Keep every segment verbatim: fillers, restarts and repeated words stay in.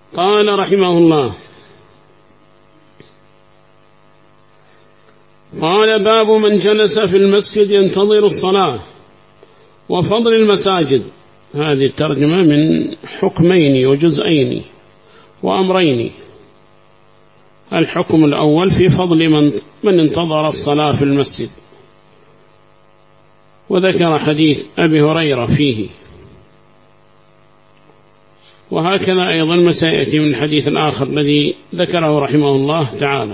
قال رحمه الله: قال باب من جلس في المسجد ينتظر الصلاة وفضل المساجد. هذه الترجمة من حكمين وجزئين وأمرين. الحكم الأول في فضل من, من انتظر الصلاة في المسجد، وذكر حديث أبي هريرة فيه، وهكذا أيضا ما سيأتي من الحديث الآخر الذي ذكره رحمه الله تعالى،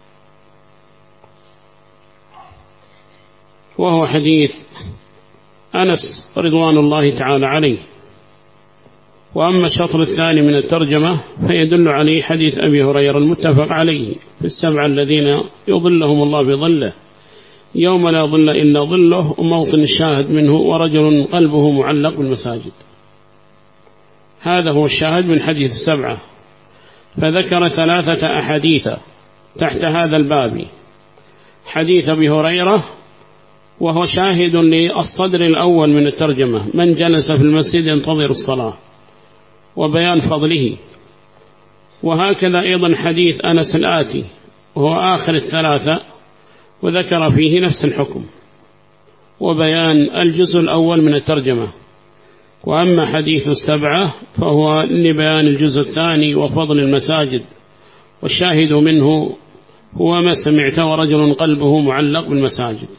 وهو حديث أنس رضوان الله تعالى عليه. وأما الشطر الثاني من الترجمة فيدل عليه حديث أبي هريرة المتفق عليه في السبعة الذين يظلهم الله بظله يوم لا ظل إلا ظله، وموطن الشاهد منه ورجل قلبه معلق بالمساجد. هذا هو الشاهد من حديث السبعة. فذكر ثلاثة أحاديث تحت هذا الباب: حديث أبي هريرة وهو شاهد للصدر الأول من الترجمة، من جلس في المسجد ينتظر الصلاة، وبيان فضله. وهكذا أيضا حديث أنس الآتي وهو آخر الثلاثة، وذكر فيه نفس الحكم وبيان الجزء الأول من الترجمة. وأما حديث السبعة فهو لبيان الجزء الثاني وفضل المساجد، والشاهد منه هو ما سمعت ورجل قلبه معلق بالمساجد.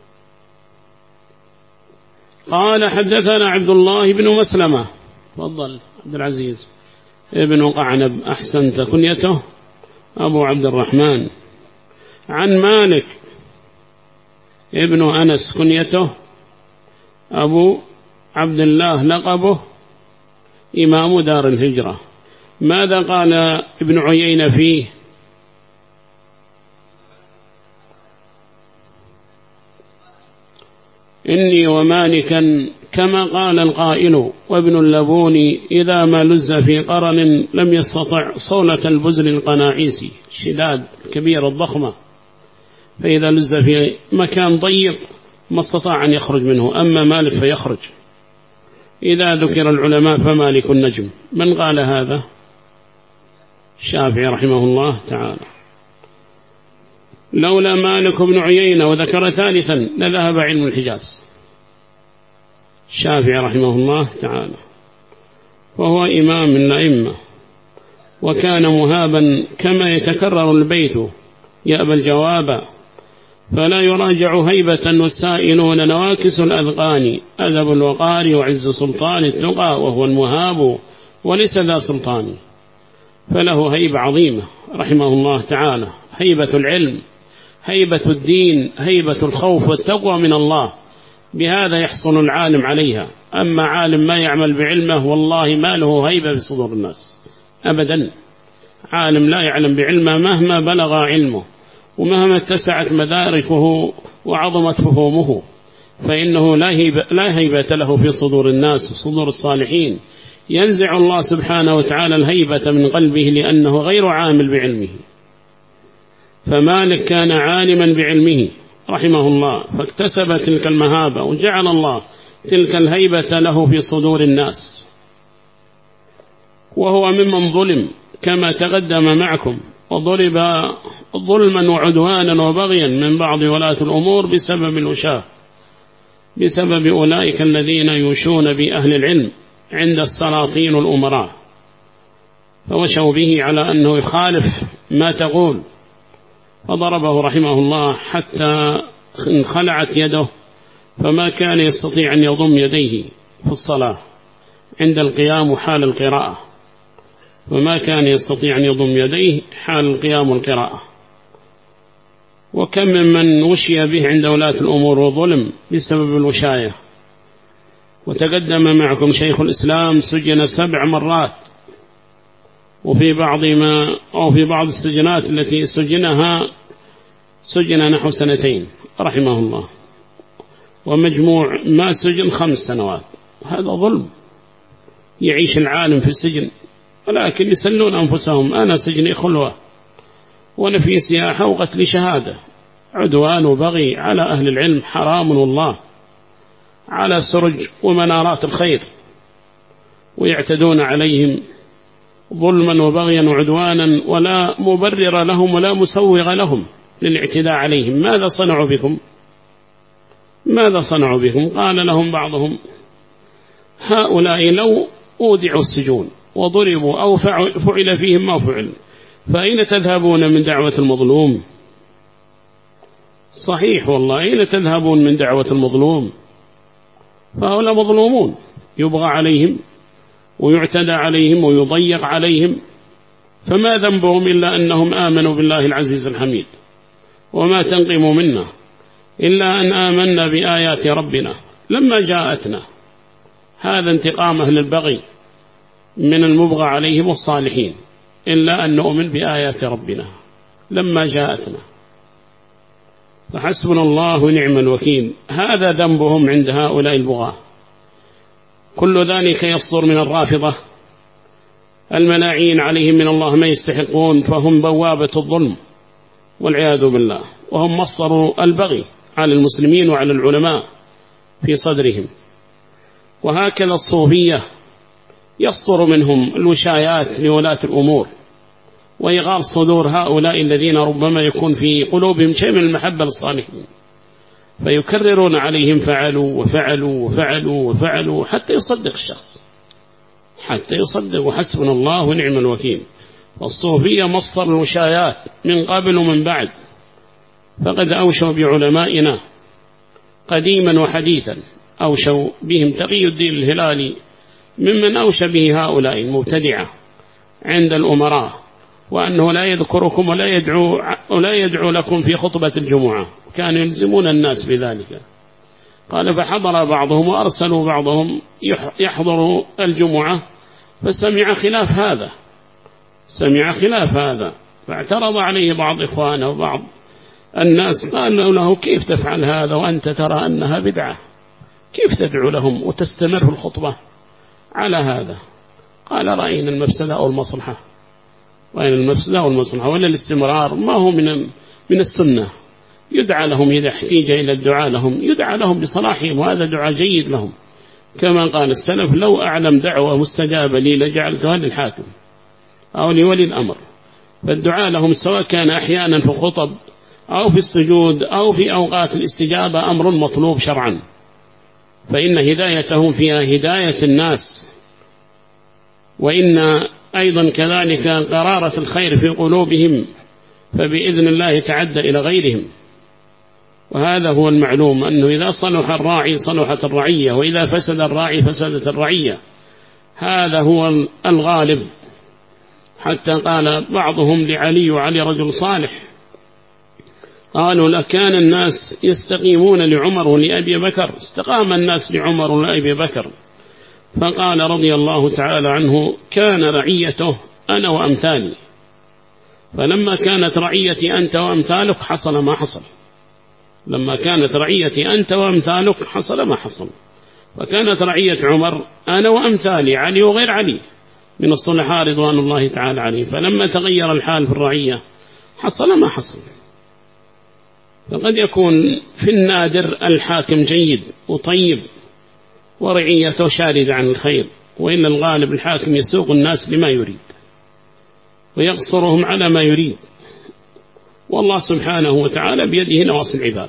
قال: حدثنا عبد الله بن مسلمة. تفضل عبد العزيز ابن قعنب، أحسنت، كنيته أبو عبد الرحمن. عن مالك ابن أنس، كنيته أبو عبد الله، لقبه إمام دار الهجرة. ماذا قال ابن عيينة فيه؟ إني ومالكا كما قال القائل، وابن اللبون إذا ما لز في قرن لم يستطع صولة البزل القناعيسي، شداد كبيرة الضخمة، فإذا لز في مكان ضيق ما استطاع أن يخرج منه. أما مالك فيخرج. إذا ذكر العلماء فمالك النجم. من قال هذا؟ الشافعي رحمه الله تعالى. لولا مالك بن عيينة وذكر ثالثا لذهب علم الحجاز. الشافعي رحمه الله تعالى وهو إمام من الأئمة، وكان مهابا كما يتكرر البيت يأبى الجواب، فلا يراجع هيبة والسائلون نواكس الأذقان، أدب الوقار وعز سلطان التقى، وهو المهاب وليس ذا سلطان. فله هيبة عظيمة رحمه الله تعالى، هيبة العلم، هيبة الدين، هيبة الخوف والتقوى من الله، بهذا يحصل العالم عليها. أما عالم ما يعمل بعلمه والله ما له هيبة بصدور الناس أبدا. عالم لا يعلم بعلمه مهما بلغ علمه ومهما اتسعت مداركه وعظمت فهومه، فإنه لا هيبة, لا هيبة له في صدور الناس وصدور الصالحين. ينزع الله سبحانه وتعالى الهيبة من قلبه لأنه غير عامل بعلمه. فمالك كان عالما بعلمه رحمه الله، فاكتسب تلك المهابة، وجعل الله تلك الهيبة له في صدور الناس. وهو ممن ظلم كما تقدم معكم، وضرب ظلما وعدوانا وبغيا من بعض ولاة الأمور بسبب الوشاة، بسبب أولئك الذين يوشون بأهل العلم عند السلاطين والأمراء، فوشوا به على أنه يخالف ما تقول، فضربه رحمه الله حتى انخلعت يده، فما كان يستطيع أن يضم يديه في الصلاة عند القيام وحال القراءة، وما كان يستطيع أن يضم يديه حال القيام والقراءة. وكم من وشي به عند ولاة الأمور وظلم بسبب الوشاية. وتقدم معكم شيخ الإسلام سجن سبع مرات، وفي بعض ما أو في بعض السجنات التي سجنها سجن نحو سنتين رحمه الله، ومجموع ما سجن خمس سنوات. هذا ظلم. يعيش العالم في السجن ولكن يسلون أنفسهم: أنا سجني خلوة، وأنا في سياحة وقتل شهادة. عدوان وبغي على أهل العلم حرام والله، على سرج ومنارات الخير، ويعتدون عليهم ظلما وبغيا وعدوانا ولا مبرر لهم ولا مسوغ لهم للاعتداء عليهم. ماذا صنعوا بكم؟ ماذا صنعوا بكم؟ قال لهم بعضهم: هؤلاء لو أودعوا السجون وضربوا أو فعل فيهم ما فعل فأين تذهبون من دعوة المظلوم؟ صحيح والله، أين تذهبون من دعوة المظلوم؟ فهؤلاء مظلومون، يبغى عليهم ويعتدى عليهم ويضيق عليهم، فما ذنبهم إلا أنهم آمنوا بالله العزيز الحميد، وما تنقم منا إلا أن آمنا بآيات ربنا لما جاءتنا. هذا انتقام أهل البغي من المبغى عليهم والصالحين، إلا أن نؤمن بآيات ربنا لما جاءتنا، فحسبنا الله ونعم الوكيل. هذا ذنبهم عند هؤلاء البغاة. كل ذلك يصدر من الرافضة الملاعين عليهم من الله ما يستحقون، فهم بوابة الظلم والعياذ بالله، وهم مصدر البغي على المسلمين وعلى العلماء في صدرهم. وهكذا الصوفية يصدر منهم الوشايات لولاة الأمور ويغار صدور هؤلاء الذين ربما يكون في قلوبهم شيء من المحبة للصالحين، فيكررون عليهم فعلوا وفعلوا وفعلوا وفعلوا حتى يصدق الشخص، حتى يصدق. وحسبنا الله ونعم الوكيل. والصوفية مصدر الوشايات من قبل ومن بعد، فقد أوشوا بعلمائنا قديما وحديثا، أوشوا بهم تقي الدين الهلالي ممن أوشى به هؤلاء المبتدعة عند الأمراء، وأنه لا يذكركم ولا يدعو, ولا يدعو لكم في خطبة الجمعة، كانوا يلزمون الناس بذلك. قال: فحضر بعضهم وأرسلوا بعضهم يحضر الجمعة فسمع خلاف هذا، سمع خلاف هذا فاعترض عليه بعض إخوانه وبعض الناس، قالوا له: كيف تفعل هذا وأنت ترى أنها بدعة؟ كيف تدعو لهم وتستمر في الخطبة على هذا؟ قال: رأينا المفسدة أو المصلحة، رأينا المفسدة أو المصلحة، ولا الاستمرار ما هو من من السنة. يدعى لهم إذا احتيج إلى الدعاء لهم، يدعى لهم بصلاحهم، وهذا دعاء جيد لهم، كما قال السلف: لو أعلم دعوة مستجابة لي لجعلتها للحاكم أو لولي الأمر. فالدعاء لهم سواء كان أحيانا في خطب أو في السجود أو في أوقات الاستجابة أمر مطلوب شرعا، فإن هدايتهم فيها هداية الناس، وإن أيضا كذلك قرارة الخير في قلوبهم، فبإذن الله تعدى إلى غيرهم. وهذا هو المعلوم، أنه إذا صلح الراعي صلحت الرعية، وإذا فسد الراعي فسدت الرعية. هذا هو الغالب. حتى قال بعضهم لعلي وعلي رجل صالح، قالوا: لكان الناس يستقيمون لعمر ولأبي بكر، استقام الناس لعمر ولأبي بكر. فقال رضي الله تعالى عنه: كان رعيته أنا وأمثالي، فلما كانت رعيتي أنت وأمثالك حصل ما حصل، لما كانت رعيتي أنت وأمثالك حصل ما حصل. فكانت رعية عمر أنا وأمثالي، علي وغير علي من الصلحاء رضوان الله تعالى عليه، فلما تغير الحال في الرعية حصل ما حصل. فقد يكون في النادر الحاكم جيد وطيب ورعيته شاردة عن الخير، وإن الغالب الحاكم يسوق الناس لما يريد ويقصرهم على ما يريد، والله سبحانه وتعالى بيده نواصي العباد.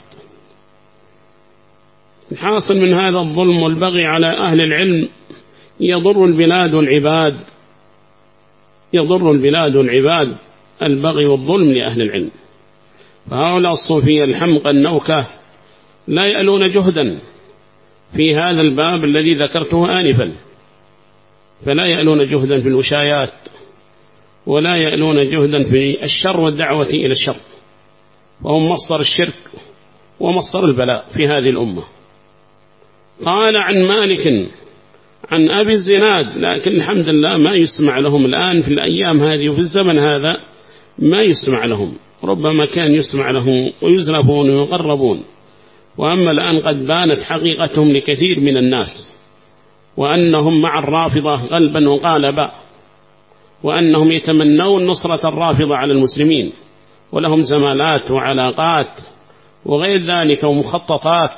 الحاصل من هذا الظلم والبغي على أهل العلم يضر البلاد والعباد، يضر البلاد والعباد البغي والظلم لأهل العلم. فهؤلاء الصوفية الحمقى النوكة لا يألون جهدا في هذا الباب الذي ذكرته آنفا، فلا يألون جهدا في الوشايات، ولا يألون جهدا في الشر والدعوة إلى الشر، وهم مصدر الشرك ومصدر البلاء في هذه الأمة. قال عن مالك عن أبي الزناد، لكن الحمد لله ما يسمع لهم الآن في الأيام هذه وفي الزمن هذا، ما يسمع لهم، ربما كان يسمع لهم ويزلفون ويقربون، وأما الآن قد بانت حقيقتهم لكثير من الناس، وأنهم مع الرافضة غلبا وقالبا، وأنهم يتمنون نصرة الرافضة على المسلمين، ولهم زمالات وعلاقات وغير ذلك ومخططات،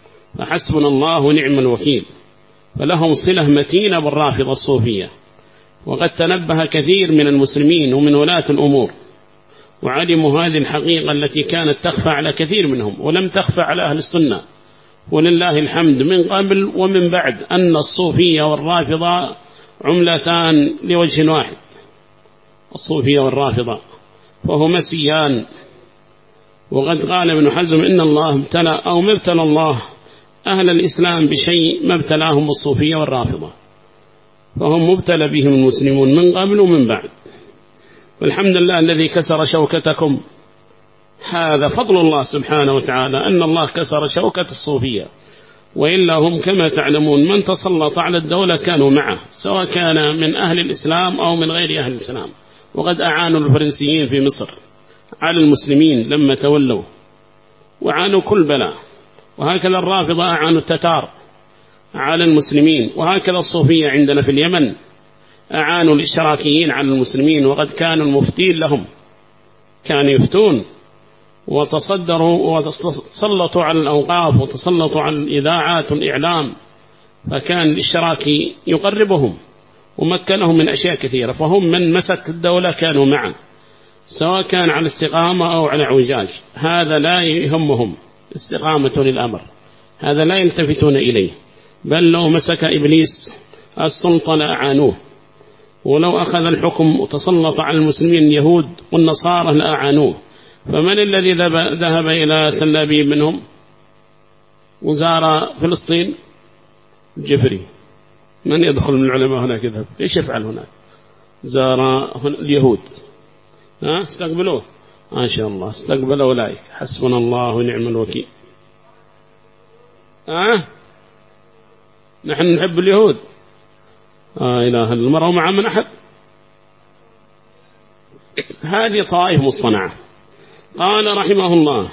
فحسبنا الله ونعم الوكيل. فلهم صلة متينة بالرافضة الصوفية، وقد تنبه كثير من المسلمين ومن ولاة الأمور وعلموا هذه الحقيقة التي كانت تخفى على كثير منهم ولم تخفى على أهل السنة ولله الحمد من قبل ومن بعد، أن الصوفية والرافضة عملتان لوجه واحد، الصوفية والرافضة وهما سيان. وقد قال ابن حزم إن الله ابتلى أو ما ابتلى الله أهل الإسلام بشيء ما ابتلاهم بالصوفية والرافضة، فهم مبتلى بهم المسلمون من قبل ومن بعد. والحمد لله الذي كسر شوكتكم، هذا فضل الله سبحانه وتعالى أن الله كسر شوكة الصوفية، وإلا هم كما تعلمون من تسلط على الدولة كانوا معه، سواء كان من أهل الإسلام أو من غير أهل الإسلام. وقد أعانوا الفرنسيين في مصر على المسلمين لما تولوا وعانوا كل بلاء، وهكذا الرافضة أعانوا التتار على المسلمين، وهكذا الصوفية عندنا في اليمن أعانوا الاشتراكيين على المسلمين، وقد كانوا المفتين لهم كانوا يفتون وتصدروا وتسلطوا على الأوقاف وتسلطوا على الإذاعات والإعلام، فكان الاشتراكي يقربهم ومكنهم من أشياء كثيرة، فهم من مسك الدولة كانوا معا، سواء كان على استقامة أو على اعوجاج، هذا لا يهمهم استقامة للأمر، هذا لا يلتفتون إليه. بل لو مسك إبليس السلطة لأعانوه، ولو أخذ الحكم وتسلط على المسلمين اليهود والنصارى لأعانوه. فمن الذي ذهب إلى تل أبيب منهم وزار فلسطين؟ جفري. من يدخل من العلماء هناك يذهب؟ إيش يفعل هناك؟ زار اليهود، ها استقبلوه ما شاء الله، استقبلوا أولئك، حسبنا الله ونعم الوكيل. ها نحن نحب اليهود، آه إله المرء مع من أحد. هذه طائف مصطنعة. قال رحمه الله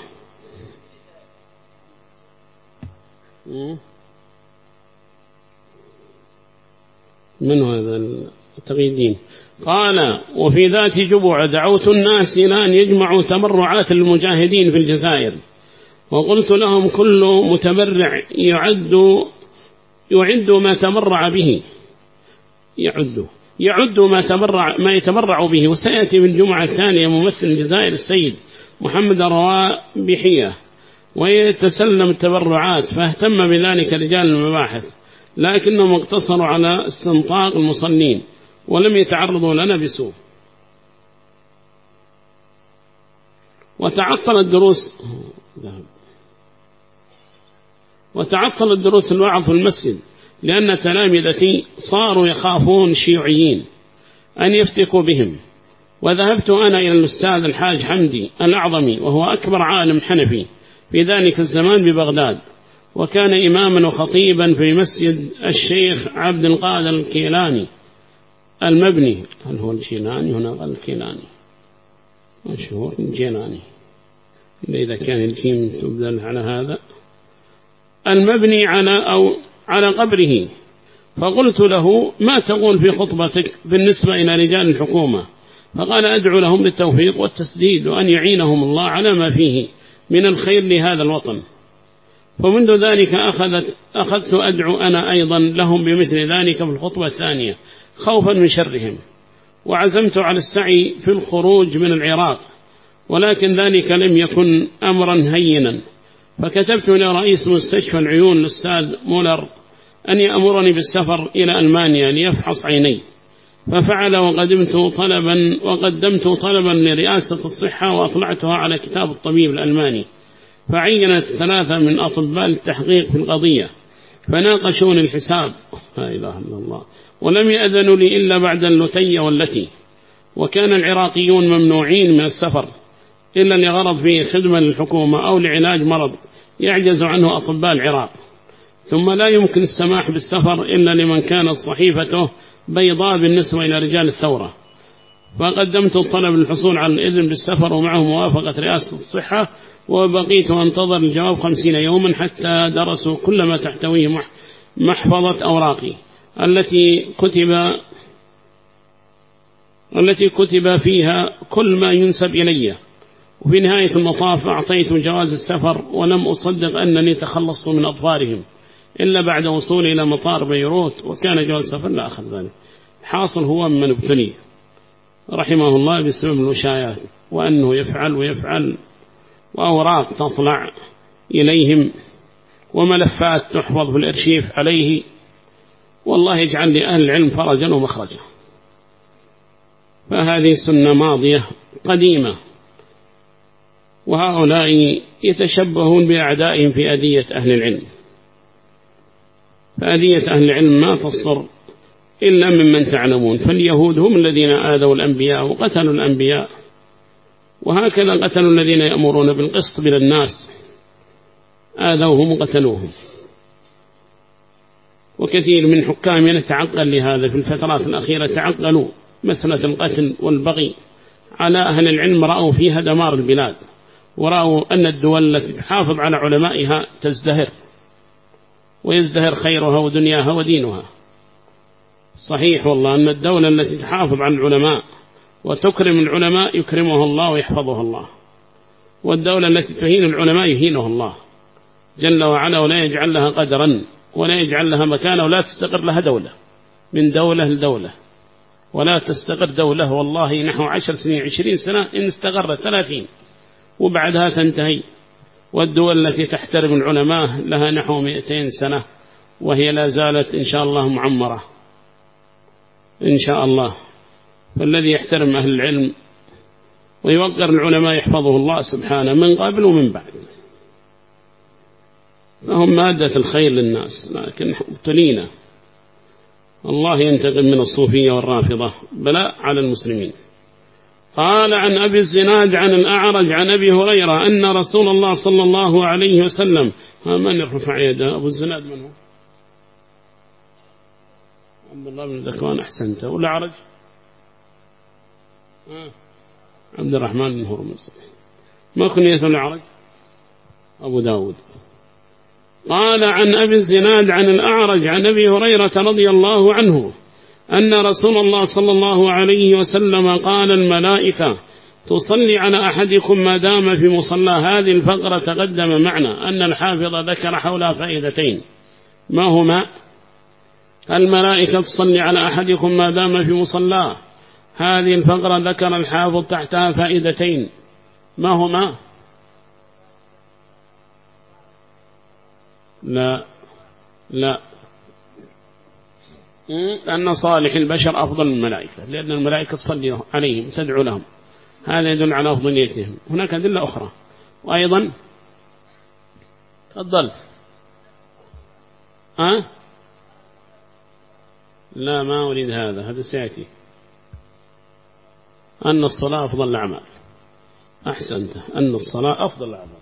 من هذا التقييدين؟ قال وفي ذات جبع دعوت الناس إلى أن يجمعوا تبرعات المجاهدين في الجزائر، وقلت لهم كل متبرع يعد يعد ما تبرع به يعد يعد ما تبرع ما يتبرع به. وسيأتي في الجمعة الثانية ممثل الجزائر السيد محمد الروابحية ويتسلم التبرعات، فاهتم بذلك رجال المباحث، لكنهم اقتصروا على استنطاق المصلين ولم يتعرضوا لنا بسوء. وتعطل الدروس وتعطل الدروس الوعظ في المسجد، لأن تلامذتي صاروا يخافون الشيوعيين أن يفتكوا بهم. وذهبت أنا إلى الأستاذ الحاج حمدي الأعظمي، وهو أكبر عالم حنفي في ذلك الزمان ببغداد، وكان إماما وخطيبا في مسجد الشيخ عبد القادر الكيلاني المبني. هل هو الجيلاني هنا؟ الكيلاني مشهور الجيلاني، إذا كان الجيم تبدل على هذا المبني على أو على قبره. فقلت له ما تقول في خطبتك بالنسبة إلى رجال الحكومة؟ فقال أدعو لهم بالتوفيق والتسديد وأن يعينهم الله على ما فيه من الخير لهذا الوطن. فمنذ ذلك أخذت أخذت أدعو أنا أيضا لهم بمثل ذلك في الخطبة الثانية خوفا من شرهم، وعزمت على السعي في الخروج من العراق، ولكن ذلك لم يكن أمرا هينا. فكتبت إلى رئيس مستشفى العيون الأستاذ مولر أن يأمرني بالسفر إلى ألمانيا ليفحص عيني، ففعل، وقدمت طلبا وقدمت طلبا لرئاسة الصحة وأطلعتها على كتاب الطبيب الألماني، فعينت ثلاثة من أطباء التحقيق في القضية، فناقشوني الحساب لا إله إلا الله، ولم يأذنوا لي إلا بعد اللتي والتي. وكان العراقيون ممنوعين من السفر إلا لغرض فيه خدمة للحكومة أو لعلاج مرض يعجز عنه أطباء العراق، ثم لا يمكن السماح بالسفر إلا لمن كانت صحيفته بيضاء بالنسبة إلى رجال الثورة. فقدمت الطلب للحصول على الإذن بالسفر ومعه موافقة رئاسة الصحة، وبقيت أنتظر الجواب خمسين يوما حتى درسوا كل ما تحتويه محفظة أوراقي التي كتب التي كتب فيها كل ما ينسب إلي. وفي نهاية المطاف أعطيت جواز السفر، ولم أصدق أنني تخلصت من أظفارهم إلا بعد وصولي إلى مطار بيروت، وكان جواز السفر لا أخذ ذلك. حاصل هو من ابتلي رحمه الله بسبب الوشايات، وأنه يفعل ويفعل، وأوراق تطلع إليهم وملفات تحفظ في الأرشيف عليه، والله يجعل لأهل العلم فرجا ومخرجا. فهذه سنة ماضية قديمة، وهؤلاء يتشبهون بأعدائهم في أذية أهل العلم. فأذية أهل العلم ما تصدر إلا ممن تعلمون، فاليهود هم الذين آذوا الأنبياء وقتلوا الأنبياء، وهكذا قتلوا الذين يأمرون بالقسط من الناس، آذوهم وقتلوهم. وكثير من حكامنا تعقل لهذا في الفترات الأخيرة، تعقلوا مسألة القتل والبغي على أهل العلم، رأوا فيها دمار البلاد، ورأوا أن الدول التي تحافظ على علمائها تزدهر ويزدهر خيرها ودنياها ودينها. صحيح والله أن الدولة التي تحافظ على العلماء وتكرم العلماء يكرمها الله ويحفظها الله، والدولة التي تهين العلماء يهينها الله جل وعلا، ولا يجعل لها قدرا ولا يجعل لها مكانة، ولا تستقر لها دولة من دولة لدولة، ولا تستقر دولة والله نحو عشر سنين عشرين سنة إن استقرت ثلاثين وبعدها تنتهي. والدول التي تحترم العلماء لها نحو مئتين سنة وهي لا زالت إن شاء الله معمرة إن شاء الله. فالذي يحترم أهل العلم ويوقر العلماء يحفظه الله سبحانه من قبل ومن بعد، فهم مادة الخير للناس، لكن ابتلينا. الله ينتقم من الصوفية والرافضة بلاء على المسلمين. قال عن أبي الزناد عن الأعرج عن أبي هريرة أن رسول الله صلى الله عليه وسلم، من يرفع يده؟ أبو الزناد من هو؟ عبد الله بن ذكوان، أحسنت. والأعرج آه. عبد الرحمن بن هرمز. ما كنية الأعرج؟ أبو داود. قال عن أبي الزناد عن الأعرج عن أبي هريرة رضي الله عنه أن رسول الله صلى الله عليه وسلم قال الملائكة تصلي على أحدكم ما دام في مصلى. هذه الفقرة تقدم معنا أن الحافظ ذكر حولها فائدتين، ما هما؟ الملائكة تصلي على أحدكم ما دام في مصلى، هذه الفقرة ذكر الحافظ تحتها فائدتين، ما هما؟ لا لا أن صالح البشر أفضل من الملائكة، لأن الملائكة تصلي عليهم تدعو لهم، هذا يدل على أفضليتهم. هناك أدلة أخرى وأيضا تفضل. أه؟ لا ما أريد هذا، هذا سيأتي. أن الصلاة أفضل الأعمال، أحسنت، أن الصلاة أفضل الأعمال.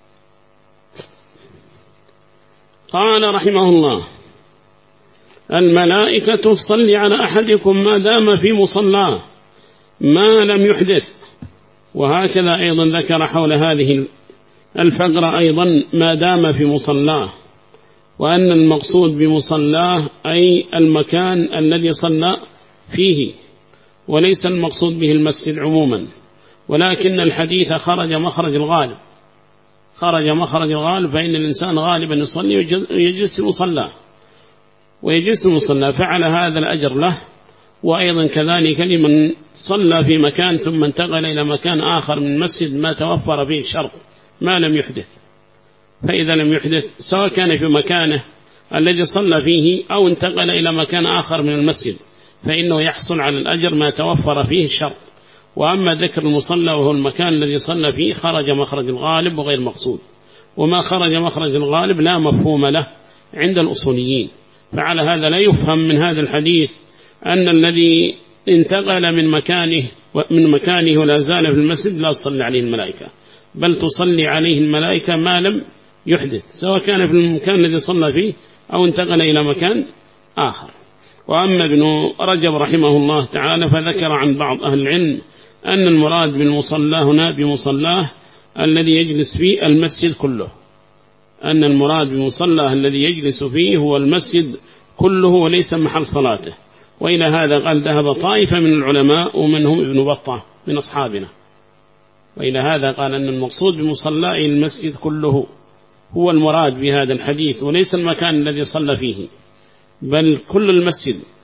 قال رحمه الله الملائكة تصلي على أحدكم ما دام في مصلاه ما لم يحدث. وهكذا أيضا ذكر حول هذه الفقرة أيضا ما دام في مصلاه، وأن المقصود بمصلاه أي المكان الذي صلى فيه، وليس المقصود به المسجد عموما، ولكن الحديث خرج مخرج الغالب، خرج مخرج الغالب، فإن الإنسان غالبا يصلي ويجلس المصلى ويجلس المصلى، فعل هذا الأجر له. وأيضا كذلك لمن صلى في مكان ثم انتقل إلى مكان آخر من المسجد ما توفر فيه الشرط ما لم يحدث، فإذا لم يحدث سواء كان في مكانه الذي صلى فيه أو انتقل إلى مكان آخر من المسجد فإنه يحصل على الأجر ما توفر فيه الشرط. وأما ذكر المصلى وهو المكان الذي صلى فيه خرج مخرج الغالب وغير مقصود، وما خرج مخرج الغالب لا مفهوم له عند الأصوليين. فعلى هذا لا يفهم من هذا الحديث أن الذي انتقل من مكانه من مكانه ولا زال في المسجد لا تصلي عليه الملائكة، بل تصلي عليه الملائكة ما لم يحدث، سواء كان في المكان الذي صلى فيه أو انتقل إلى مكان آخر. وأما ابن رجب رحمه الله تعالى فذكر عن بعض أهل العلم أن المراد بالمصلى هنا بمصلاه الذي يجلس فيه المسجد كله، أن المراد بمصلاه الذي يجلس فيه هو المسجد كله وليس محل صلاته. وإلى هذا قال ذهب طائفة من العلماء ومنهم ابن بطة من أصحابنا، وإلى هذا قال أن المقصود بمصلاه المسجد كله هو المراد بهذا الحديث، وليس المكان الذي صلى فيه، بل كل المسجد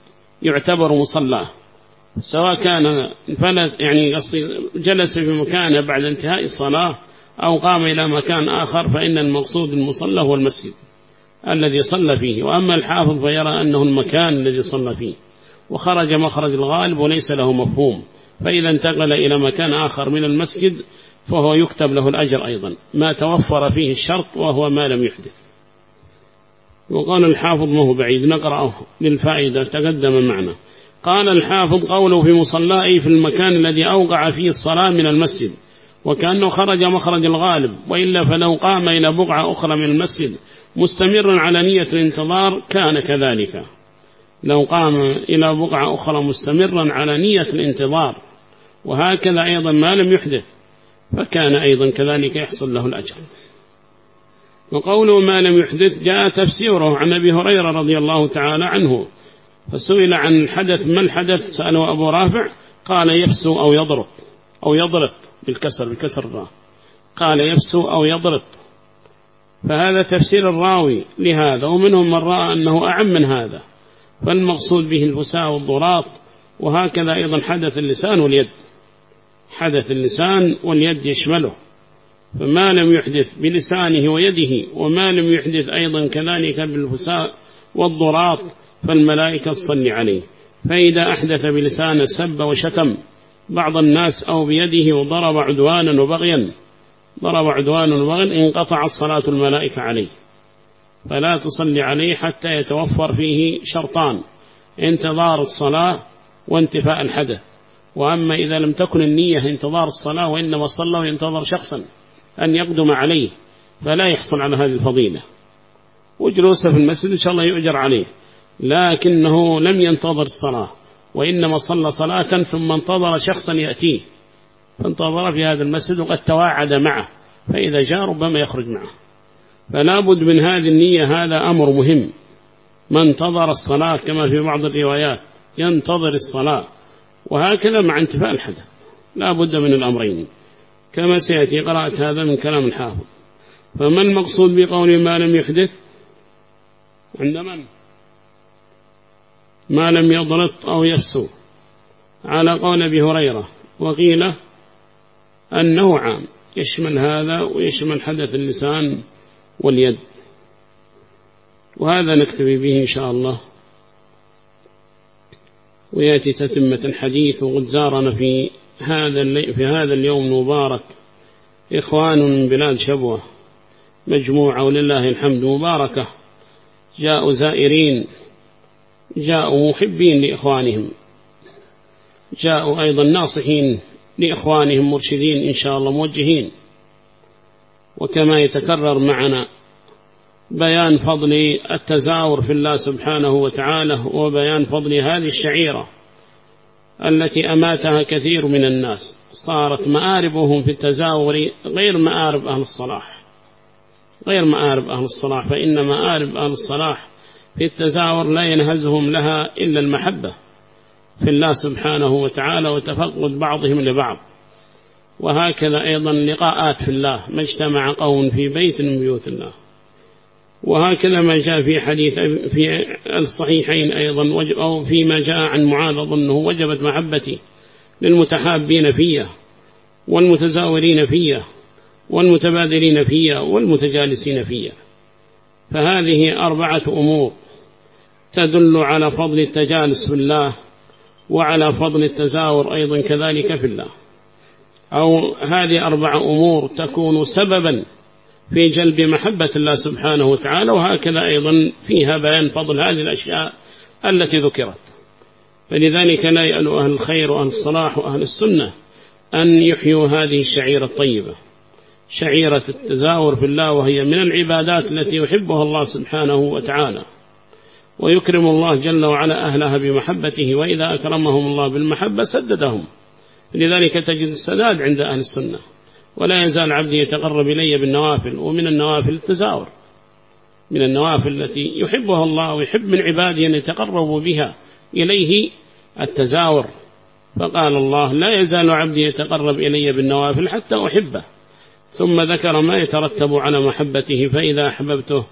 يعتبر مصلاه، سواء كان فلت يعني جلس في مكانه بعد انتهاء الصلاة أو قام إلى مكان آخر، فإن المقصود المصلى هو المسجد الذي صلى فيه. وأما الحافظ فيرى أنه المكان الذي صلى فيه، وخرج مخرج الغالب وليس له مفهوم، فإذا انتقل إلى مكان آخر من المسجد فهو يكتب له الأجر أيضا ما توفر فيه الشرط وهو ما لم يحدث. وقال الحافظ ما هو بعيد، نقرأه للفائدة تقدم معنا. قال الحافظ قوله في مصلاه في المكان الذي أوقع فيه الصلاة من المسجد، وكأنه خرج مخرج الغالب، وإلا فلو قام إلى بقعة أخرى من المسجد مستمرا على نية الانتظار كان كذلك، لو قام إلى بقعة أخرى مستمرا على نية الانتظار وهكذا أيضا ما لم يحدث فكان أيضا كذلك يحصل له الأجر. وقوله ما لم يحدث جاء تفسيره عن أبي هريرة رضي الله تعالى عنه، فسئل عن الحدث ما الحدث سأله أبو رافع قال يفسو أو يضرب أو يضرط بالكسر بالكسر الراء، قال يفسو أو يضرط، فهذا تفسير الراوي لهذا، ومنهم من رأى أنه أعم من هذا، فالمقصود به الفساء والضراط. وهكذا أيضا حدث اللسان واليد، حدث اللسان واليد يشمله، فما لم يحدث بلسانه ويده وما لم يحدث أيضا كذلك بالفساء والضراط فالملائكة تصلي عليه. فإذا أحدث بلسانه سب وشتم بعض الناس أو بيده وضرب عدوانا وبغيا ضرب عدوانا وبغيا انقطعت صلاة الملائكة عليه، فلا تصلي عليه حتى يتوفر فيه شرطان: انتظار الصلاة وانتفاء الحدث. وأما إذا لم تكن النية انتظار الصلاة وإنما صلى وينتظر شخصا أن يقدم عليه فلا يحصل على هذه الفضيلة، وجلوسه في المسجد إن شاء الله يؤجر عليه، لكنه لم ينتظر الصلاة وإنما صلى صلاة ثم انتظر شخصا يأتيه، فانتظر في هذا المسجد وقد تواعد معه، فإذا جاء ربما يخرج معه. فلا بد من هذه النية، هذا أمر مهم. من انتظر الصلاة كما في بعض الروايات ينتظر الصلاة، وهكذا مع انتفاء الحدث لا بد من الأمرين كما سيأتي. قرأت هذا من كلام الحافظ. فما المقصود بقول ما لم يحدث عند من؟ ما لم يضرط أو يفسو على قول أبي هريرة، وقيل أنه عام يشمل هذا ويشمل حدث اللسان واليد. وهذا نكتفي به إن شاء الله، ويأتي تتمة الحديث. وقد زارنا في هذا في هذا اليوم المبارك إخوان من بلاد شبوة، مجموعة ولله الحمد مباركة، جاءوا زائرين، جاءوا محبين لإخوانهم، جاءوا أيضا ناصحين لإخوانهم، مرشدين إن شاء الله موجهين. وكما يتكرر معنا بيان فضل التزاور في الله سبحانه وتعالى، وبيان فضل هذه الشعيرة التي أماتها كثير من الناس، صارت مآربهم في التزاور غير مآرب أهل الصلاح، غير مآرب أهل الصلاح، فإن مآرب أهل الصلاح في التزاور لا ينهزهم لها إلا المحبة في الله سبحانه وتعالى وتفقد بعضهم لبعض. وهكذا أيضا لقاءات في الله، ما اجتمع قوم في بيت من بيوت الله. وهكذا ما جاء في حديث في الصحيحين أيضا، أو فيما جاء عن معاذ أظنه: وجبت محبتي للمتحابين فيه والمتزاورين فيه والمتبادلين فيه والمتجالسين فيه. فهذه أربعة أمور تدل على فضل التجالس في الله وعلى فضل التزاور أيضا كذلك في الله، أو هذه أربع أمور تكون سببا في جلب محبة الله سبحانه وتعالى. وهكذا أيضا فيها بيان فضل هذه الأشياء التي ذكرت. فلذلك لا يأل أهل الخير وأهل الصلاح وأهل السنة أن يحيوا هذه الشعيرة الطيبة، شعيرة التزاور في الله، وهي من العبادات التي يحبها الله سبحانه وتعالى، ويكرم الله جل وعلا أهلها بمحبته، وإذا أكرمهم الله بالمحبة سددهم. لذلك تجد السداد عند أهل السنة. ولا يزال عبدي يتقرب إلي بالنوافل، ومن النوافل التزاور، من النوافل التي يحبها الله ويحب من عباده أن يتقربوا بها إليه التزاور. فقال الله: لا يزال عبدي يتقرب إلي بالنوافل حتى أحبه. ثم ذكر ما يترتب على محبته: فإذا أحببته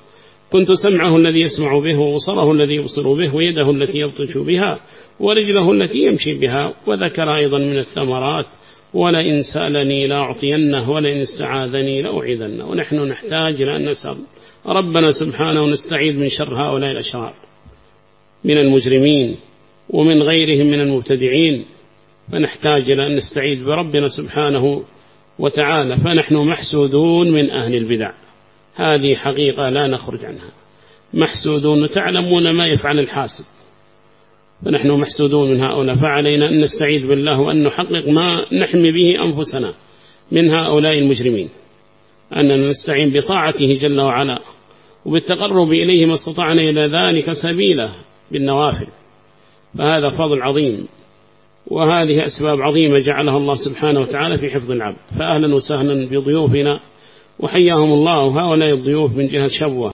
كنت سمعه الذي يسمع به وبصره الذي يبصر به ويده التي يبطش بها ورجله التي يمشي بها. وذكر أيضا من الثمرات ولئن سألني لأعطينه ولئن استعاذني لأعيذنه. ونحن نحتاج إلى أن نسأل ربنا سبحانه ونستعيذ من شر هؤلاء الأشرار من المجرمين ومن غيرهم من المبتدعين، فنحتاج إلى أن نستعيذ بربنا سبحانه وتعالى. فنحن محسودون من أهل البدع، هذه حقيقة لا نخرج عنها، محسودون تعلمون ما يفعل الحاسد، فنحن محسودون من هؤلاء. فعلينا أن نستعيذ بالله وأن نحقق ما نحمي به أنفسنا من هؤلاء المجرمين، أننا نستعين بطاعته جل وعلا وبالتقرب إليه ما استطعنا إلى ذلك سبيله بالنوافل. فهذا فضل عظيم، وهذه أسباب عظيمة جعلها الله سبحانه وتعالى في حفظ العبد. فأهلا وسهلا بضيوفنا وحياهم الله هؤلاء الضيوف من جهة شبوة.